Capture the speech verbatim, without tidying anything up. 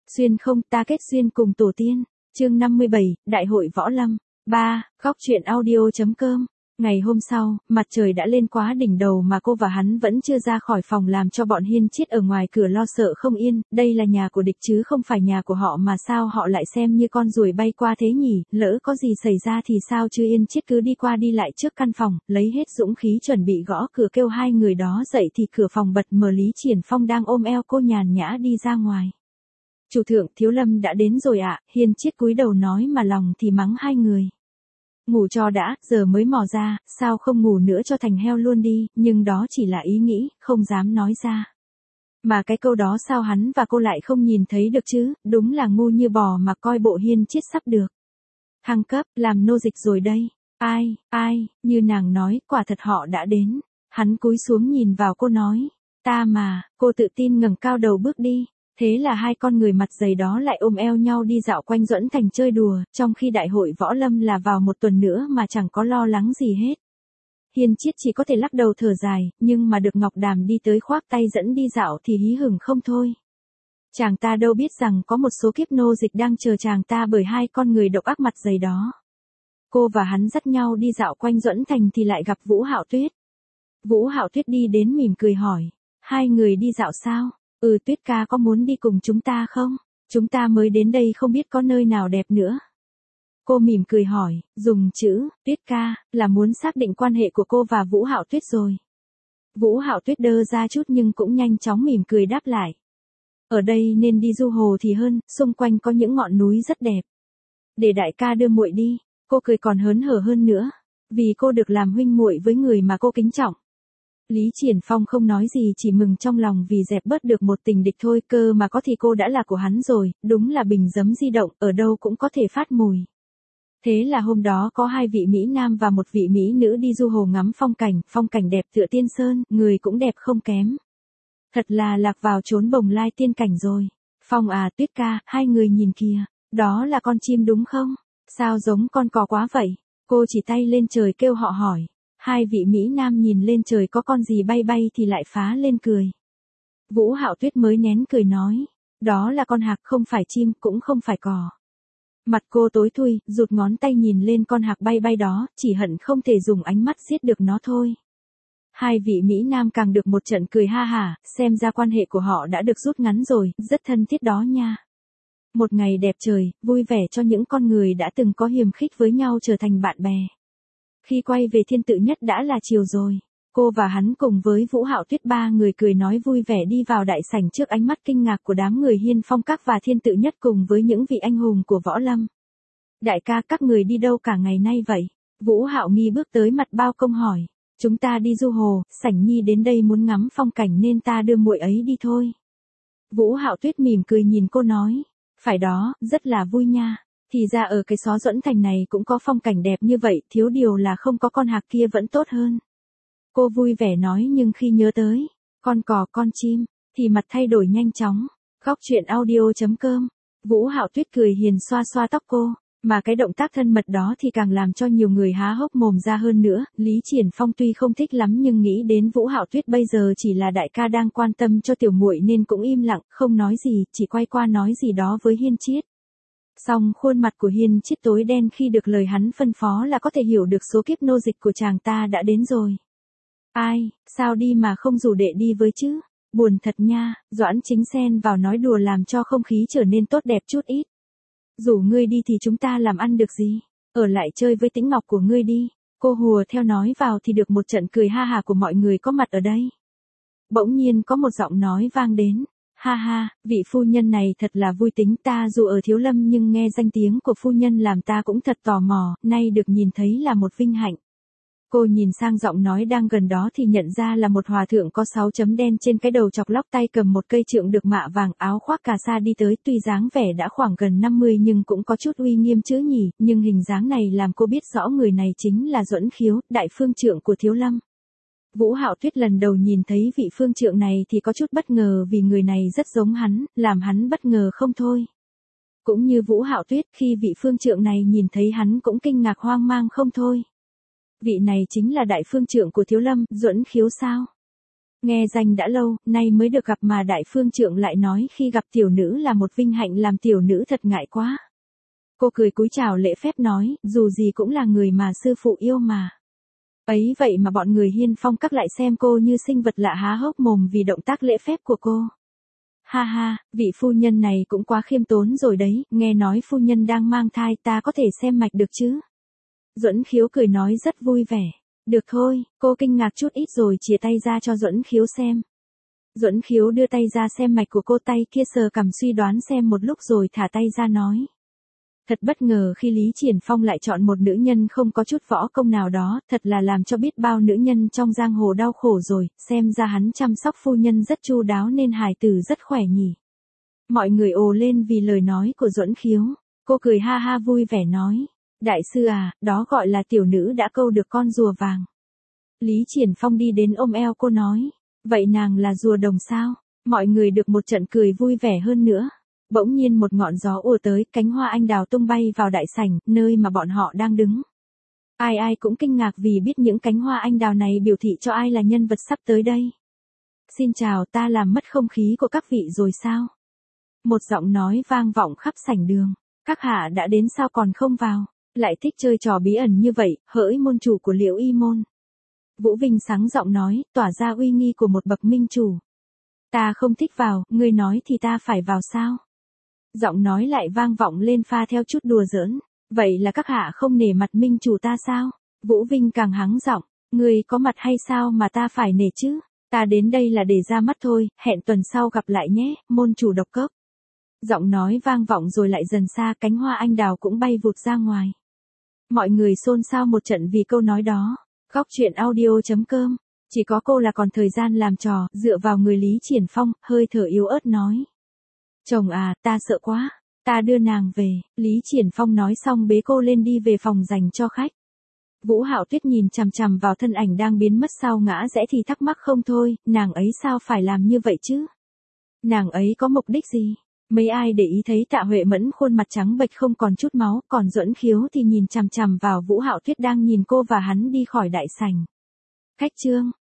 Xuyên không, ta kết duyên cùng tổ tiên. Chương năm mươi bảy, Đại hội Võ Lâm. ba. Góc truyện audio.com. Ngày hôm sau, mặt trời đã lên quá đỉnh đầu mà cô và hắn vẫn chưa ra khỏi phòng, làm cho bọn Hiên Chiết ở ngoài cửa lo sợ không yên. Đây là nhà của địch chứ không phải nhà của họ, mà sao họ lại xem như con ruồi bay qua thế nhỉ? Lỡ có gì xảy ra thì sao chứ? Yên Chiết cứ đi qua đi lại trước căn phòng, lấy hết dũng khí chuẩn bị gõ cửa kêu hai người đó dậy, thì cửa phòng bật mở, Lý Triển Phong đang ôm eo cô nhàn nhã đi ra ngoài. Chủ thượng, Thiếu Lâm đã đến rồi ạ. Hiên Chiết cúi đầu nói mà lòng thì mắng hai người. Ngủ cho đã, giờ mới mò ra, sao không ngủ nữa cho thành heo luôn đi, nhưng đó chỉ là ý nghĩ, không dám nói ra. Mà cái câu đó sao hắn và cô lại không nhìn thấy được chứ, đúng là ngu như bò mà coi bộ. Hiên Chiết sắp được thăng cấp, làm nô dịch rồi đây. Ai, ai, như nàng nói, quả thật họ đã đến. Hắn cúi xuống nhìn vào cô nói, ta mà. Cô tự tin ngẩng cao đầu bước đi. Thế là hai con người mặt dày đó lại ôm eo nhau đi dạo quanh Duẫn Thành chơi đùa, trong khi đại hội võ lâm là vào một tuần nữa mà chẳng có lo lắng gì hết. Hiên Chiết chỉ có thể lắc đầu thở dài, nhưng mà được Ngọc Đàm đi tới khoác tay dẫn đi dạo thì hí hửng không thôi. Chàng ta đâu biết rằng có một số kiếp nô dịch đang chờ chàng ta bởi hai con người độc ác mặt dày đó. Cô và hắn dắt nhau đi dạo quanh Duẫn Thành thì lại gặp Vũ Hạo Tuyết. Vũ Hạo Tuyết đi đến mỉm cười hỏi, hai người đi dạo sao? Ừ, Tuyết ca có muốn đi cùng chúng ta không? Chúng ta mới đến đây không biết có nơi nào đẹp nữa. Cô mỉm cười hỏi, dùng chữ Tuyết ca là muốn xác định quan hệ của cô và Vũ Hạo Tuyết rồi. Vũ Hạo Tuyết đơ ra chút nhưng cũng nhanh chóng mỉm cười đáp lại. Ở đây nên đi du hồ thì hơn, xung quanh có những ngọn núi rất đẹp. Để đại ca đưa muội đi. Cô cười còn hớn hở hơn nữa, vì cô được làm huynh muội với người mà cô kính trọng. Lý Triển Phong không nói gì, chỉ mừng trong lòng vì dẹp bớt được một tình địch thôi, cơ mà có thì cô đã là của hắn rồi, đúng là bình giấm di động, ở đâu cũng có thể phát mùi. Thế là hôm đó có hai vị Mỹ Nam và một vị Mỹ Nữ đi du hồ ngắm phong cảnh, phong cảnh đẹp tựa tiên sơn, người cũng đẹp không kém. Thật là lạc vào chốn bồng lai tiên cảnh rồi. Phong à, Tuyết ca, hai người nhìn kìa, đó là con chim đúng không? Sao giống con cò quá vậy? Cô chỉ tay lên trời kêu họ hỏi. Hai vị Mỹ Nam nhìn lên trời có con gì bay bay thì lại phá lên cười. Vũ Hạo Tuyết mới nén cười nói, đó là con hạc, không phải chim, cũng không phải cò. Mặt cô tối thui, rụt ngón tay nhìn lên con hạc bay bay đó, chỉ hận không thể dùng ánh mắt giết được nó thôi. Hai vị Mỹ Nam càng được một trận cười ha hả, xem ra quan hệ của họ đã được rút ngắn rồi, rất thân thiết đó nha. Một ngày đẹp trời, vui vẻ cho những con người đã từng có hiềm khích với nhau trở thành bạn bè. Khi quay về Thiên Tự Nhất đã là chiều rồi. Cô và hắn cùng với Vũ Hạo Tuyết ba người cười nói vui vẻ đi vào đại sảnh trước ánh mắt kinh ngạc của đám người Hiên Phong Các và Thiên Tự Nhất cùng với những vị anh hùng của võ lâm. Đại ca, các người đi đâu cả ngày nay vậy? Vũ Hạo Nghi bước tới mặt bao công hỏi. Chúng ta đi du hồ, Sảnh Nhi đến đây muốn ngắm phong cảnh nên ta đưa muội ấy đi thôi. Vũ Hạo Tuyết mỉm cười nhìn cô nói. Phải đó, rất là vui nha. Thì ra ở cái xó Duẫn Thành này cũng có phong cảnh đẹp như vậy, thiếu điều là không có con hạc kia vẫn tốt hơn. Cô vui vẻ nói, nhưng khi nhớ tới con cò con chim thì mặt thay đổi nhanh chóng. Góc truyện audio.com. Vũ Hạo Tuyết cười hiền xoa xoa tóc cô, mà cái động tác thân mật đó thì càng làm cho nhiều người há hốc mồm ra hơn nữa. Lý Triển Phong tuy không thích lắm nhưng nghĩ đến Vũ Hạo Tuyết bây giờ chỉ là đại ca đang quan tâm cho tiểu muội nên cũng im lặng, không nói gì, chỉ quay qua nói gì đó với Hiên Chiết. Song khuôn mặt của Hiên Chiết tối đen khi được lời hắn phân phó là có thể hiểu được số kiếp nô dịch của chàng ta đã đến rồi. Ai, sao đi mà không rủ đệ đi với chứ? Buồn thật nha. Doãn Chính xen vào nói đùa làm cho không khí trở nên tốt đẹp chút ít. Rủ ngươi đi thì chúng ta làm ăn được gì? Ở lại chơi với Tĩnh Ngọc của ngươi đi. Cô hùa theo nói vào thì được một trận cười ha hà của mọi người có mặt ở đây. Bỗng nhiên có một giọng nói vang đến. Ha ha, vị phu nhân này thật là vui tính, ta dù ở Thiếu Lâm nhưng nghe danh tiếng của phu nhân làm ta cũng thật tò mò, nay được nhìn thấy là một vinh hạnh. Cô nhìn sang giọng nói đang gần đó thì nhận ra là một hòa thượng có sáu chấm đen trên cái đầu, chọc lóc, tay cầm một cây trượng được mạ vàng, áo khoác cà sa đi tới, tuy dáng vẻ đã khoảng gần năm mươi nhưng cũng có chút uy nghiêm chứ nhỉ, nhưng hình dáng này làm cô biết rõ người này chính là Duẫn Khiếu, đại phương trượng của Thiếu Lâm. Vũ Hạo Tuyết lần đầu nhìn thấy vị phương trượng này thì có chút bất ngờ vì người này rất giống hắn, làm hắn bất ngờ không thôi. Cũng như Vũ Hạo Tuyết, khi vị phương trượng này nhìn thấy hắn cũng kinh ngạc hoang mang không thôi. Vị này chính là đại phương trượng của Thiếu Lâm, Duẫn Khiếu sao? Nghe danh đã lâu, nay mới được gặp mà đại phương trượng lại nói khi gặp tiểu nữ là một vinh hạnh, làm tiểu nữ thật ngại quá. Cô cười cúi chào lễ phép nói, dù gì cũng là người mà sư phụ yêu mà. Ấy vậy mà bọn người Hiên Phong các lại xem cô như sinh vật lạ há hốc mồm vì động tác lễ phép của cô. Ha ha, vị phu nhân này cũng quá khiêm tốn rồi đấy, nghe nói phu nhân đang mang thai, ta có thể xem mạch được chứ? Duẫn Khiếu cười nói rất vui vẻ. Được thôi, cô kinh ngạc chút ít rồi chìa tay ra cho Duẫn Khiếu xem. Duẫn Khiếu đưa tay ra xem mạch của cô, tay kia sờ cằm suy đoán xem một lúc rồi thả tay ra nói. Thật bất ngờ khi Lý Triển Phong lại chọn một nữ nhân không có chút võ công nào đó, thật là làm cho biết bao nữ nhân trong giang hồ đau khổ rồi, xem ra hắn chăm sóc phu nhân rất chu đáo nên hài tử rất khỏe nhỉ. Mọi người ồ lên vì lời nói của Duẫn Khiếu, cô cười ha ha vui vẻ nói. Đại sư à, đó gọi là tiểu nữ đã câu được con rùa vàng. Lý Triển Phong đi đến ôm eo cô nói, vậy nàng là rùa đồng sao? Mọi người được một trận cười vui vẻ hơn nữa. Bỗng nhiên một ngọn gió ùa tới, cánh hoa anh đào tung bay vào đại sảnh, nơi mà bọn họ đang đứng. Ai ai cũng kinh ngạc vì biết những cánh hoa anh đào này biểu thị cho ai là nhân vật sắp tới đây. Xin chào, ta làm mất không khí của các vị rồi sao? Một giọng nói vang vọng khắp sảnh đường. Các hạ đã đến sao còn không vào? Lại thích chơi trò bí ẩn như vậy, hỡi môn chủ của Liễu Y môn. Vũ Vinh sáng giọng nói, tỏa ra uy nghi của một bậc minh chủ. Ta không thích vào, ngươi nói thì ta phải vào sao? Giọng nói lại vang vọng lên pha theo chút đùa giỡn. Vậy là các hạ không nể mặt minh chủ ta sao? Vũ Vinh càng hắng giọng, ngươi có mặt hay sao mà ta phải nể chứ? Ta đến đây là để ra mắt thôi, hẹn tuần sau gặp lại nhé, môn chủ Độc Cốc. Giọng nói vang vọng rồi lại dần xa, cánh hoa anh đào cũng bay vụt ra ngoài. Mọi người xôn xao một trận vì câu nói đó. Góc truyện audio chấm com. Chỉ có cô là còn thời gian làm trò, dựa vào người Lý Triển Phong, hơi thở yếu ớt nói. Chồng à, ta sợ quá. Ta đưa nàng về. Lý Triển Phong nói xong bế cô lên đi về phòng dành cho khách. Vũ Hạo Tuyết nhìn chằm chằm vào thân ảnh đang biến mất sau ngã rẽ thì thắc mắc không thôi, nàng ấy sao phải làm như vậy chứ? Nàng ấy có mục đích gì? Mấy ai để ý thấy Tạ Huệ Mẫn khuôn mặt trắng bệch không còn chút máu, còn Duẫn Khiếu thì nhìn chằm chằm vào Vũ Hạo Tuyết đang nhìn cô và hắn đi khỏi đại sảnh. Khách trương.